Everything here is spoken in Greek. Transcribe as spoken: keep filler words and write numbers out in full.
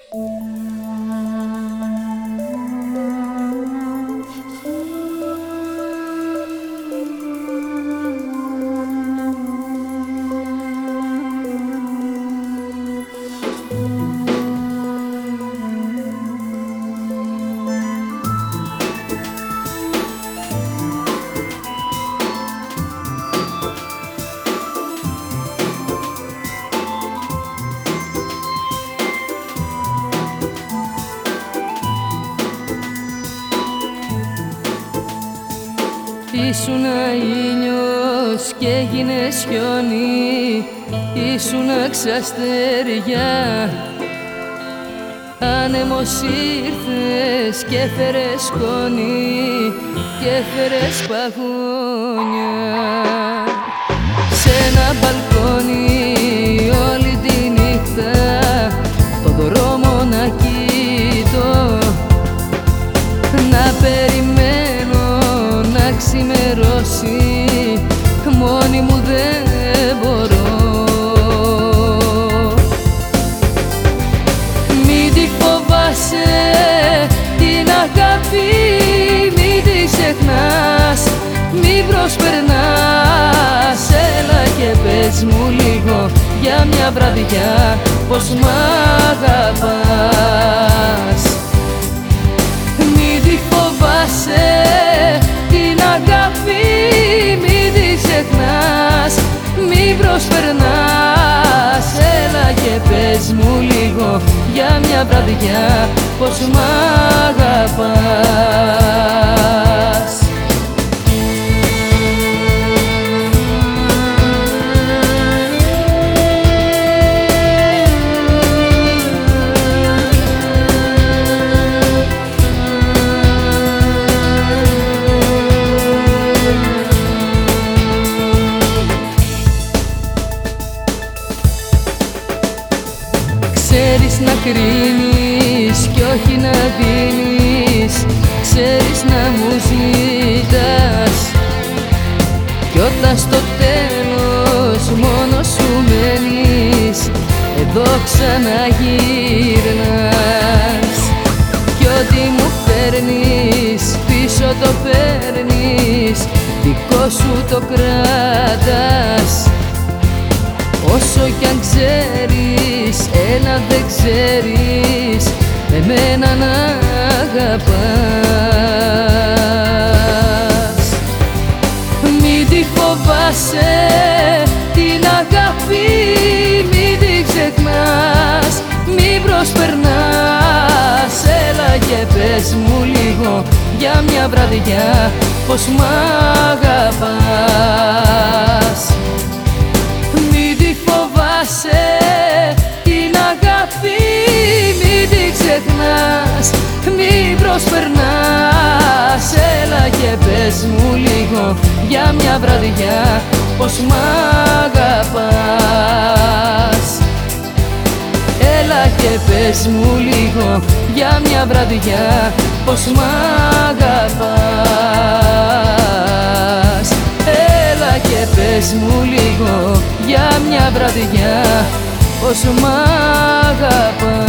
Ήσουνα ήλιος και έγινες χιόνι, ήσουνα ξαστεριά. Άνεμος ήρθες και έφερες σκόνη και έφερες παγόνια. Σ' ένα μπαλκόνι όλη τη νύχτα το δρόμο να κοιτώ, να περιμένω να ξημερώσει, μόνη μου δεν μπορώ. Μην τη φοβάσαι την αγάπη, μην τη ξεχνάς, μην προσπερνάς. Έλα και πες μου λίγο για μια βραδιά πως μ' αγαπάς. Μην τη φοβάσαι την αγάπη, μην τη ξεχνάς, μην προσπερνάς. Έλα και πες μου λίγο για μια βραδιά πως μ' αγαπάς. Ξέρεις να κρίνεις κι όχι να δίνεις, ξέρεις να μου ζητάς, κι όταν στο τέλος μόνος σου μένεις, εδώ ξαναγυρνάς. Κι ό,τι μου φέρνεις πίσω το παίρνεις, δικό σου το κράτας. Όσο κι αν ξέρεις, ένα δεν ξέρεις, εμένα να αγαπάς. Μην τη φοβάσαι την αγάπη, μην τη ξεχνάς, μην προσπερνάς. Έλα και πες μου λίγο για μια βραδιά πως μ' αγαπάς. Την αγάπη, μην τη ξεχνάς, μην προσπερνάς. Έλα και πες μου λίγο για μια βραδιά πως μ' αγαπάς. Έλα και πες μου λίγο για μια βραδιά πως μ' αγαπάς. Έλα και πες μου λίγο για μια βραδιά πως μ' αγαπάς.